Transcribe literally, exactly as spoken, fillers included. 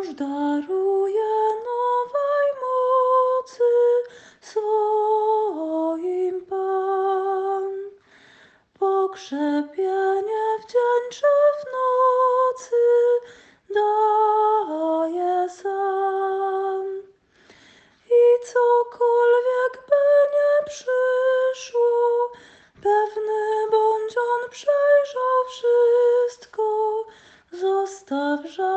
już daruje nowej mocy swoim Pan. Pokrzepienie wdzięczy w nocy daje sam. I cokolwiek by nie przyszło, pewny bądź on przejrzał wszystko, zostaw żal.